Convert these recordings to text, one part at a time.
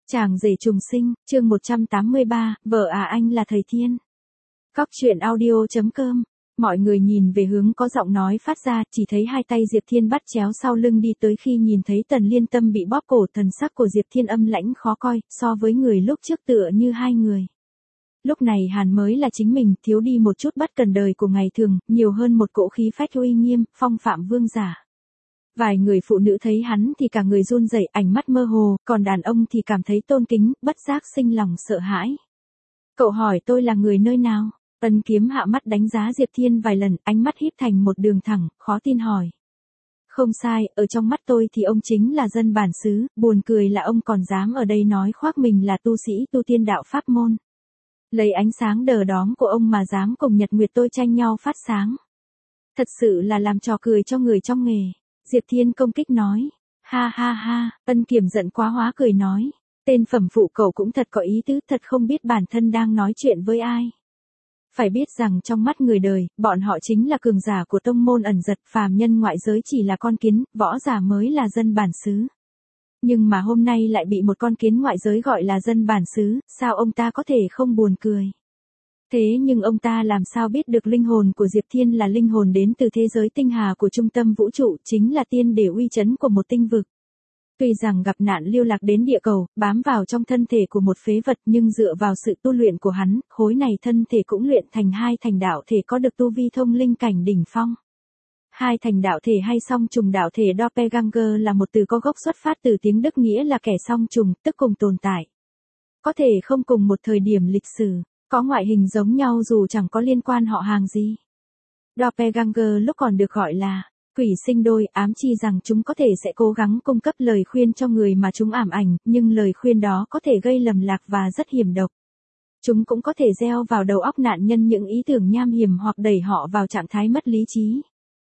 Chàng rể trùng sinh, chương 183, vợ à anh là thầy thiên. Cóc truyện audio.com. Mọi người nhìn về hướng có giọng nói phát ra, chỉ thấy hai tay Diệp Thiên bắt chéo sau lưng đi tới. Khi nhìn thấy Tần Liên Tâm bị bóp cổ, thần sắc của Diệp Thiên âm lãnh khó coi, so với người lúc trước tựa như hai người. Lúc này Hàn mới là chính mình, thiếu đi một chút bất cần đời của ngày thường, nhiều hơn một cỗ khí phách uy nghiêm, phong phạm vương giả. Vài người phụ nữ thấy hắn thì cả người run rẩy, ánh mắt mơ hồ, còn đàn ông thì cảm thấy tôn kính, bất giác sinh lòng sợ hãi. Cậu hỏi tôi là người nơi nào? Ân Kiếm hạ mắt đánh giá Diệp Thiên vài lần, ánh mắt híp thành một đường thẳng, khó tin hỏi. Không sai, ở trong mắt tôi thì ông chính là dân bản xứ, buồn cười là ông còn dám ở đây nói khoác mình là tu sĩ tu tiên đạo pháp môn. Lấy ánh sáng đờ đóm của ông mà dám cùng Nhật Nguyệt tôi tranh nhau phát sáng. Thật sự là làm trò cười cho người trong nghề. Diệp Thiên công kích nói. Ha ha ha, Ân Kiếm giận quá hóa cười nói. Tên phẩm phụ cậu cũng thật có ý tứ, thật không biết bản thân đang nói chuyện với ai. Phải biết rằng trong mắt người đời, bọn họ chính là cường giả của tông môn ẩn giật, phàm nhân ngoại giới chỉ là con kiến, võ giả mới là dân bản xứ. Nhưng mà hôm nay lại bị một con kiến ngoại giới gọi là dân bản xứ, sao ông ta có thể không buồn cười. Thế nhưng ông ta làm sao biết được linh hồn của Diệp Thiên là linh hồn đến từ thế giới tinh hà của trung tâm vũ trụ, chính là tiên để uy chấn của một tinh vực. Tuy rằng gặp nạn lưu lạc đến địa cầu, bám vào trong thân thể của một phế vật, nhưng dựa vào sự tu luyện của hắn, khối này thân thể cũng luyện thành hai thành đạo thể có được tu vi thông linh cảnh đỉnh phong. Hai thành đạo thể hay song trùng đạo thể Doppelganger là một từ có gốc xuất phát từ tiếng Đức nghĩa là kẻ song trùng, tức cùng tồn tại. Có thể không cùng một thời điểm lịch sử, có ngoại hình giống nhau dù chẳng có liên quan họ hàng gì. Doppelganger lúc còn được gọi là quỷ sinh đôi, ám chi rằng chúng có thể sẽ cố gắng cung cấp lời khuyên cho người mà chúng ảm ảnh, nhưng lời khuyên đó có thể gây lầm lạc và rất hiểm độc. Chúng cũng có thể gieo vào đầu óc nạn nhân những ý tưởng nham hiểm hoặc đẩy họ vào trạng thái mất lý trí.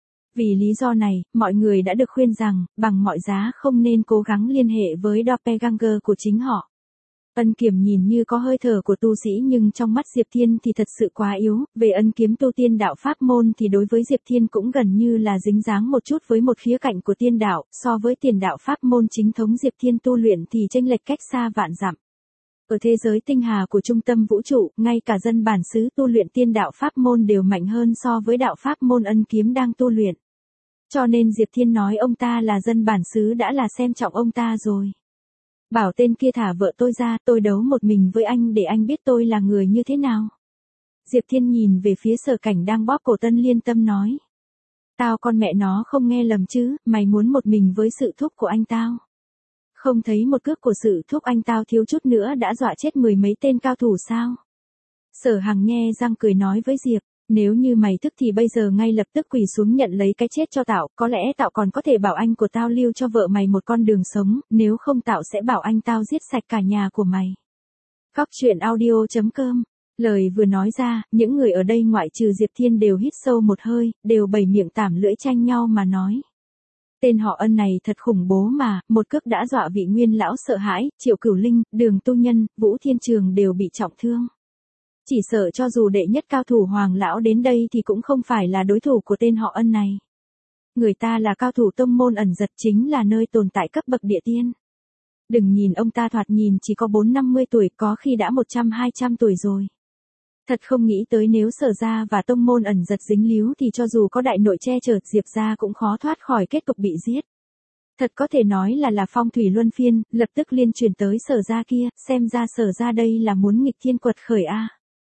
Vì lý do này, mọi người đã được khuyên rằng, bằng mọi giá không nên cố gắng liên hệ với Doppelganger của chính họ. Ân Kiếm nhìn như có hơi thở của tu sĩ nhưng trong mắt Diệp Thiên thì thật sự quá yếu, về Ân Kiếm tu tiên đạo pháp môn thì đối với Diệp Thiên cũng gần như là dính dáng một chút với một khía cạnh của tiên đạo, so với tiền đạo pháp môn chính thống Diệp Thiên tu luyện thì chênh lệch cách xa vạn dặm. Ở thế giới tinh hà của trung tâm vũ trụ, ngay cả dân bản xứ tu luyện tiên đạo pháp môn đều mạnh hơn so với đạo pháp môn Ân Kiếm đang tu luyện. Cho nên Diệp Thiên nói ông ta là dân bản xứ đã là xem trọng ông ta rồi. Bảo tên kia thả vợ tôi ra, tôi đấu một mình với anh để anh biết tôi là người như thế nào. Diệp Thiên nhìn về phía Sở Cảnh đang bóp cổ Tân Liên Tâm nói. Tao con mẹ nó không nghe lầm chứ, mày muốn một mình với sự thúc của anh tao. Không thấy một cước của sự thúc anh tao thiếu chút nữa đã dọa chết mười mấy tên cao thủ sao? Sở Hằng nhe răng cười nói với Diệp. Nếu như mày thức thì bây giờ ngay lập tức quỳ xuống nhận lấy cái chết cho tao, có lẽ tao còn có thể bảo anh của tao lưu cho vợ mày một con đường sống, nếu không tao sẽ bảo anh tao giết sạch cả nhà của mày. Cóc truyện audio.com. Lời vừa nói ra, những người ở đây ngoại trừ Diệp Thiên đều hít sâu một hơi, đều bày miệng tảm lưỡi tranh nhau mà nói. Tên họ Ân này thật khủng bố mà, một cước đã dọa vị nguyên lão sợ hãi, Triệu Cửu Linh, Đường Tu Nhân, Vũ Thiên Trường đều bị trọng thương. Chỉ sợ cho dù đệ nhất cao thủ Hoàng lão đến đây thì cũng không phải là đối thủ của tên họ Ân này. Người ta là cao thủ tông môn ẩn giật, chính là nơi tồn tại cấp bậc địa tiên. Đừng nhìn ông ta thoạt nhìn chỉ có 4-50 tuổi, có khi đã 100-200 tuổi rồi. Thật không nghĩ tới nếu Sở gia và tông môn ẩn giật dính líu thì cho dù có đại nội che chở, Diệp gia cũng khó thoát khỏi kết cục bị giết. Thật có thể nói là phong thủy luân phiên, lập tức liên truyền tới Sở gia kia, xem ra Sở gia đây là muốn nghịch thiên quật khởi a.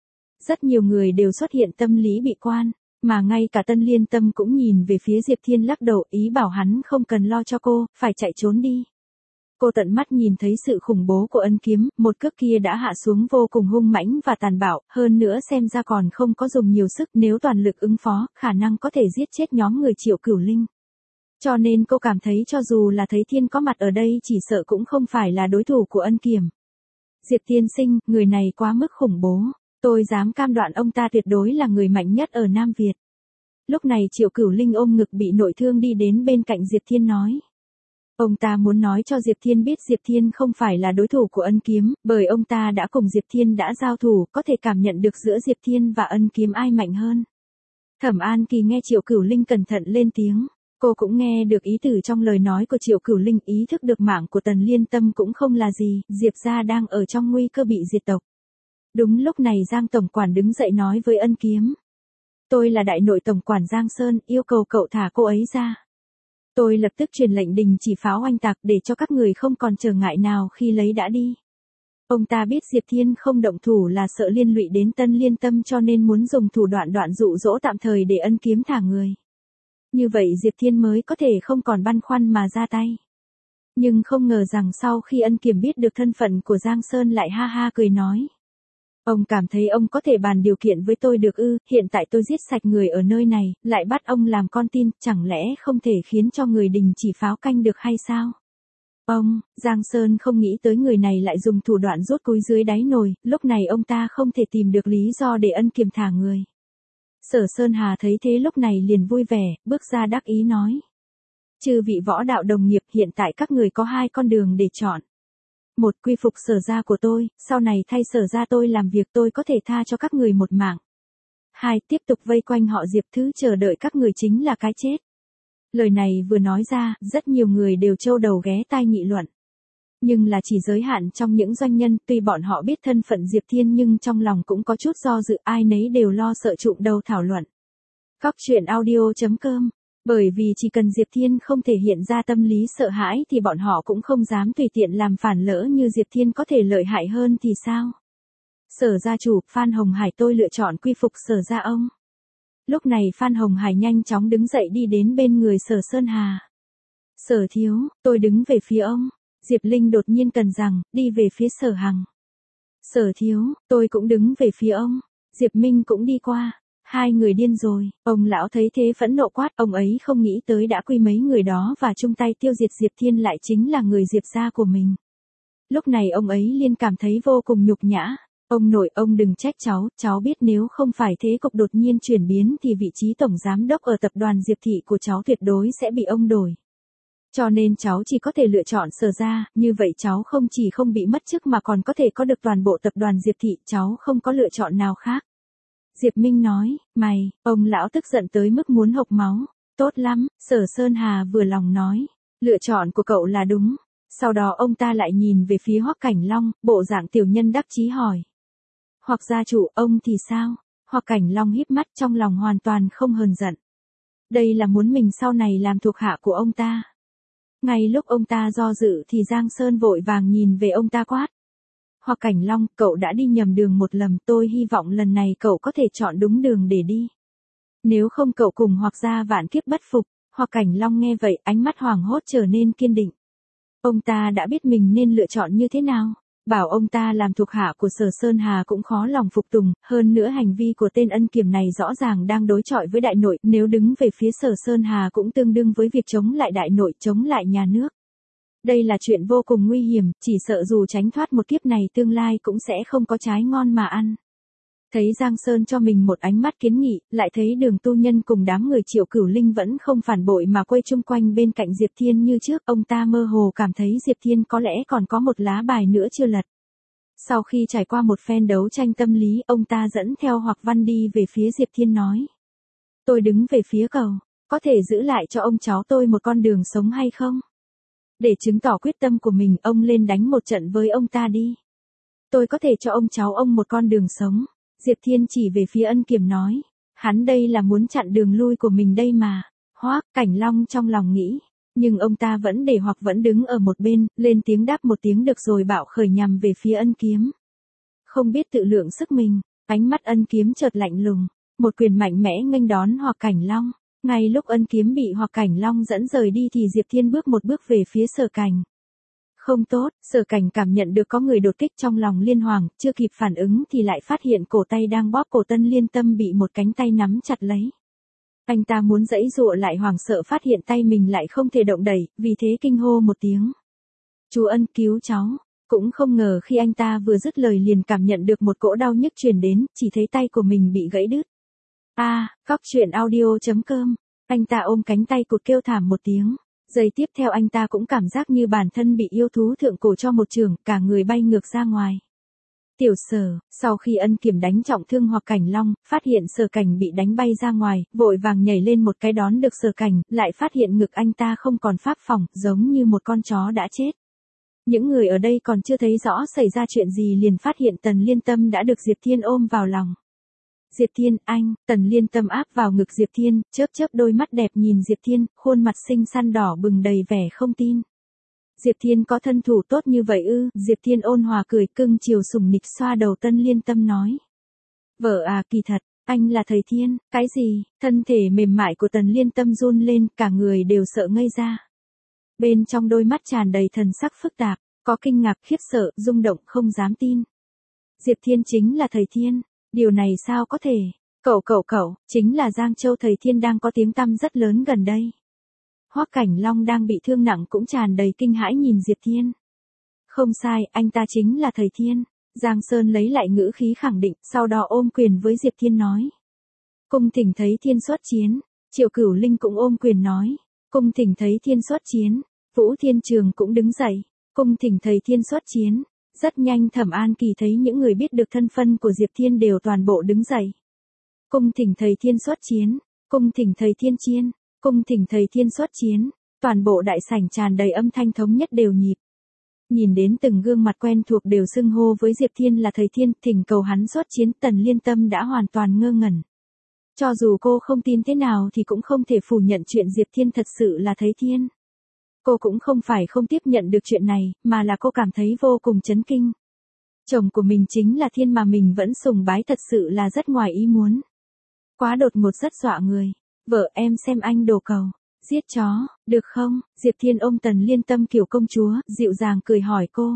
Rất nhiều người đều xuất hiện tâm lý bị quan, mà ngay cả Tân Liên Tâm cũng nhìn về phía Diệp Thiên lắc đầu, ý bảo hắn không cần lo cho cô, phải chạy trốn đi. Cô tận mắt nhìn thấy sự khủng bố của Ân Kiếm, một cước kia đã hạ xuống vô cùng hung mãnh và tàn bạo, hơn nữa xem ra còn không có dùng nhiều sức, nếu toàn lực ứng phó, khả năng có thể giết chết nhóm người Triệu Cửu Linh. Cho nên cô cảm thấy cho dù là thấy Thiên có mặt ở đây chỉ sợ cũng không phải là đối thủ của Ân Kiếm. Diệp tiên sinh, người này quá mức khủng bố. Tôi dám cam đoan ông ta tuyệt đối là người mạnh nhất ở Nam Việt. Lúc này Triệu Cửu Linh ôm ngực bị nội thương đi đến bên cạnh Diệp Thiên nói. Ông ta muốn nói cho Diệp Thiên biết Diệp Thiên không phải là đối thủ của Ân Kiếm, bởi ông ta đã cùng Diệp Thiên đã giao thủ, có thể cảm nhận được giữa Diệp Thiên và Ân Kiếm ai mạnh hơn. Thẩm An Kỳ nghe Triệu Cửu Linh cẩn thận lên tiếng. Cô cũng nghe được ý tử trong lời nói của Triệu Cửu Linh, ý thức được mạng của Tần Liên Tâm cũng không là gì, Diệp gia đang ở trong nguy cơ bị diệt tộc. Đúng lúc này Giang tổng quản đứng dậy nói với Ân Kiếm. Tôi là đại nội tổng quản Giang Sơn, yêu cầu cậu thả cô ấy ra. Tôi lập tức truyền lệnh đình chỉ pháo oanh tạc để cho các người không còn trở ngại nào khi lấy đã đi. Ông ta biết Diệp Thiên không động thủ là sợ liên lụy đến Tân Liên Tâm cho nên muốn dùng thủ đoạn dụ dỗ tạm thời để Ân Kiếm thả người. Như vậy Diệp Thiên mới có thể không còn băn khoăn mà ra tay. Nhưng không ngờ rằng sau khi Ân Kiếm biết được thân phận của Giang Sơn lại ha ha cười nói. Ông cảm thấy ông có thể bàn điều kiện với tôi được ư, hiện tại tôi giết sạch người ở nơi này, lại bắt ông làm con tin, chẳng lẽ không thể khiến cho người đình chỉ pháo canh được hay sao? Giang Sơn không nghĩ tới người này lại dùng thủ đoạn rút cúi dưới đáy nồi, lúc này ông ta không thể tìm được lý do để Ân Kiếm thả người. Sở Sơn Hà thấy thế lúc này liền vui vẻ, bước ra đắc ý nói. Chư vị võ đạo đồng nghiệp, hiện tại các người có 2 con đường để chọn. 1. Quy phục Sở gia của tôi, sau này thay Sở gia tôi làm việc, tôi có thể tha cho các người một mạng. 2. Tiếp tục vây quanh họ Diệp thứ chờ đợi các người chính là cái chết. Lời này vừa nói ra, rất nhiều người đều trâu đầu ghé tai nghị luận. Nhưng là chỉ giới hạn trong những doanh nhân, tuy bọn họ biết thân phận Diệp Thiên nhưng trong lòng cũng có chút do dự, ai nấy đều lo sợ trụm đầu thảo luận. Cóc truyện audio.com. Bởi vì chỉ cần Diệp Thiên không thể hiện ra tâm lý sợ hãi thì bọn họ cũng không dám tùy tiện làm phản, lỡ như Diệp Thiên có thể lợi hại hơn thì sao? Sở gia chủ, Phan Hồng Hải, tôi lựa chọn quy phục Sở gia ông. Lúc này Phan Hồng Hải nhanh chóng đứng dậy đi đến bên người Sở Sơn Hà. Sở thiếu, tôi đứng về phía ông. Diệp Linh đột nhiên cần rằng, đi về phía Sở Hằng. Sở thiếu, tôi cũng đứng về phía ông. Diệp Minh cũng đi qua. 2 người điên rồi, ông lão thấy thế phẫn nộ quát, ông ấy không nghĩ tới đã quy mấy người đó và chung tay tiêu diệt Diệp Thiên lại chính là người Diệp gia của mình. Lúc này ông ấy liên cảm thấy vô cùng nhục nhã. Ông nội, ông đừng trách cháu biết nếu không phải thế cục đột nhiên chuyển biến thì vị trí tổng giám đốc ở tập đoàn Diệp thị của cháu tuyệt đối sẽ bị ông đổi. Cho nên cháu chỉ có thể lựa chọn Sở gia, như vậy cháu không chỉ không bị mất chức mà còn có thể có được toàn bộ tập đoàn Diệp thị, cháu không có lựa chọn nào khác. Diệp Minh nói, ông lão tức giận tới mức muốn hộc máu. Tốt lắm, Sở Sơn Hà vừa lòng nói, lựa chọn của cậu là đúng. Sau đó ông ta lại nhìn về phía Hoắc Cảnh Long, bộ dạng tiểu nhân đắc chí hỏi. Hoặc gia chủ, ông thì sao? Hoắc Cảnh Long híp mắt, trong lòng hoàn toàn không hờn giận. Đây là muốn mình sau này làm thuộc hạ của ông ta. Ngay lúc ông ta do dự thì Giang Sơn vội vàng nhìn về ông ta quát. Hoắc Cảnh Long, cậu đã đi nhầm đường một lần, tôi hy vọng lần này cậu có thể chọn đúng đường để đi. Nếu không cậu cùng Hoắc gia vạn kiếp bất phục. Hoắc Cảnh Long nghe vậy, ánh mắt hoảng hốt trở nên kiên định. Ông ta đã biết mình nên lựa chọn như thế nào. Bảo ông ta làm thuộc hạ của Sở Sơn Hà cũng khó lòng phục tùng, hơn nữa hành vi của tên Ân Kiểm này rõ ràng đang đối chọi với đại nội, nếu đứng về phía Sở Sơn Hà cũng tương đương với việc chống lại đại nội, chống lại nhà nước. Đây là chuyện vô cùng nguy hiểm, chỉ sợ dù tránh thoát một kiếp này tương lai cũng sẽ không có trái ngon mà ăn. Thấy Giang Sơn cho mình một ánh mắt kiến nghị, lại thấy Đường Tu Nhân cùng đám người Triệu Cửu Linh vẫn không phản bội mà quay chung quanh bên cạnh Diệp Thiên như trước, ông ta mơ hồ cảm thấy Diệp Thiên có lẽ còn có một lá bài nữa chưa lật. Sau khi trải qua một phen đấu tranh tâm lý, ông ta dẫn theo Hoắc Văn đi về phía Diệp Thiên nói. Tôi đứng về phía cậu, có thể giữ lại cho ông cháu tôi một con đường sống hay không? Để chứng tỏ quyết tâm của mình, ông lên đánh một trận với ông ta đi. Tôi có thể cho ông cháu ông một con đường sống. Diệp Thiên chỉ về phía Ân Kiểm nói. Hắn đây là muốn chặn đường lui của mình đây mà. Hoắc Cảnh Long trong lòng nghĩ. Nhưng ông ta vẫn để Hoắc vẫn đứng ở một bên, lên tiếng đáp một tiếng được rồi bạo khởi nhằm về phía Ân Kiếm. Không biết tự lượng sức mình, ánh mắt Ân Kiếm chợt lạnh lùng. Một quyền mạnh mẽ nghênh đón Hoắc Cảnh Long. Ngay lúc Ân Kiếm bị Hoắc Cảnh Long dẫn rời đi thì Diệp Thiên bước một bước về phía Sở Cảnh. Không tốt, Sở Cảnh cảm nhận được có người đột kích trong lòng liên hoàng, chưa kịp phản ứng thì lại phát hiện cổ tay đang bóp cổ Tân Liên Tâm bị một cánh tay nắm chặt lấy. Anh ta muốn giãy giụa lại hoảng sợ phát hiện tay mình lại không thể động đẩy, vì thế kinh hô một tiếng. Chú Ân cứu cháu, cũng không ngờ khi anh ta vừa dứt lời liền cảm nhận được một cỗ đau nhức truyền đến, chỉ thấy tay của mình bị gãy đứt. Cóc truyện audio.com, anh ta ôm cánh tay cụt kêu thảm một tiếng. Giây tiếp theo anh ta cũng cảm giác như bản thân bị yêu thú thượng cổ cho một chưởng, cả người bay ngược ra ngoài. Tiểu Sở, sau khi Ân Kiểm đánh trọng thương Hoặc Cảnh Long, phát hiện Sở Cảnh bị đánh bay ra ngoài, vội vàng nhảy lên một cái đón được Sở Cảnh, lại phát hiện ngực anh ta không còn pháp phòng, giống như một con chó đã chết. Những người ở đây còn chưa thấy rõ xảy ra chuyện gì liền phát hiện Tần Liên Tâm đã được Diệp Thiên ôm vào lòng. Diệp Thiên, anh, Tần Liên Tâm áp vào ngực Diệp Thiên, chớp chớp đôi mắt đẹp nhìn Diệp Thiên, khuôn mặt xinh xắn đỏ bừng đầy vẻ không tin. Diệp Thiên có thân thủ tốt như vậy ư? Diệp Thiên ôn hòa cười cưng chiều sủng nịch xoa đầu Tần Liên Tâm nói. Vợ à, kỳ thật, anh là thầy Thiên, cái gì? Thân thể mềm mại của Tần Liên Tâm run lên, cả người đều sợ ngây ra. Bên trong đôi mắt tràn đầy thần sắc phức tạp, có kinh ngạc, khiếp sợ, rung động, không dám tin. Diệp Thiên chính là thầy Thiên, điều này sao có thể? Cậu, chính là Giang Châu thầy Thiên đang có tiếng tăm rất lớn gần đây. Hoắc Cảnh Long đang bị thương nặng cũng tràn đầy kinh hãi nhìn Diệp Thiên. Không sai, anh ta chính là thầy Thiên. Giang Sơn lấy lại ngữ khí khẳng định, sau đó ôm quyền với Diệp Thiên nói. Cung thỉnh thấy Thiên xuất chiến. Triệu Cửu Linh cũng ôm quyền nói. Cung thỉnh thấy Thiên xuất chiến. Vũ Thiên Trường cũng đứng dậy. Cung thỉnh thầy Thiên xuất chiến. Rất nhanh Thẩm An Kỳ thấy những người biết được thân phân của Diệp Thiên đều toàn bộ đứng dậy. Cung thỉnh thầy Thiên xuất chiến. Cung thỉnh thầy Thiên chiên. Cung thỉnh thầy Thiên xuất chiến. Toàn bộ đại sảnh tràn đầy âm thanh thống nhất đều nhịp. Nhìn đến từng gương mặt quen thuộc đều xưng hô với Diệp Thiên là thầy Thiên, thỉnh cầu hắn xuất chiến, Tần Liên Tâm đã hoàn toàn ngơ ngẩn. Cho dù cô không tin thế nào thì cũng không thể phủ nhận chuyện Diệp Thiên thật sự là thầy Thiên. Cô cũng không phải không tiếp nhận được chuyện này, mà là cô cảm thấy vô cùng chấn kinh. Chồng của mình chính là Thiên mà mình vẫn sùng bái, thật sự là rất ngoài ý muốn. Quá đột ngột, rất dọa người. Vợ em xem anh đồ cầu. Giết chó, được không? Diệp Thiên ôm Tần Liên Tâm kiểu công chúa, dịu dàng cười hỏi cô.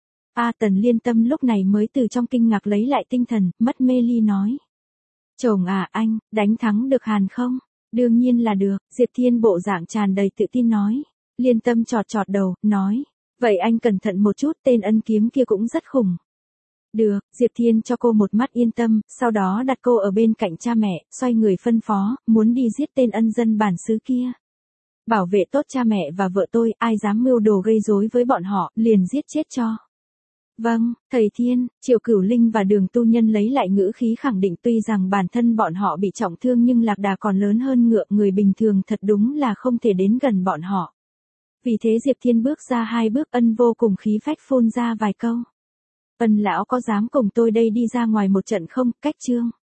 Tần Liên Tâm lúc này mới từ trong kinh ngạc lấy lại tinh thần, mất mê ly nói. Chồng à, anh, đánh thắng được Hàn không? Đương nhiên là được, Diệp Thiên bộ dạng tràn đầy tự tin nói. Liên Tâm chọt chọt đầu, nói. Vậy anh cẩn thận một chút, tên ân kiếm kia cũng rất khủng. Được, Diệp Thiên cho cô một mắt yên tâm, sau đó đặt cô ở bên cạnh cha mẹ, xoay người phân phó, muốn đi giết tên ân dân bản xứ kia. Bảo vệ tốt cha mẹ và vợ tôi, ai dám mưu đồ gây rối với bọn họ, liền giết chết cho. Vâng, thầy Thiên. Triệu Cửu Linh và Đường Tu Nhân lấy lại ngữ khí khẳng định, tuy rằng bản thân bọn họ bị trọng thương nhưng lạc đà còn lớn hơn ngựa, người bình thường thật đúng là không thể đến gần bọn họ. Vì thế Diệp Thiên bước ra 2 bước, ân vô cùng khí phách phun ra vài câu. Ân lão có dám cùng tôi đây đi ra ngoài một trận không? Cách chương.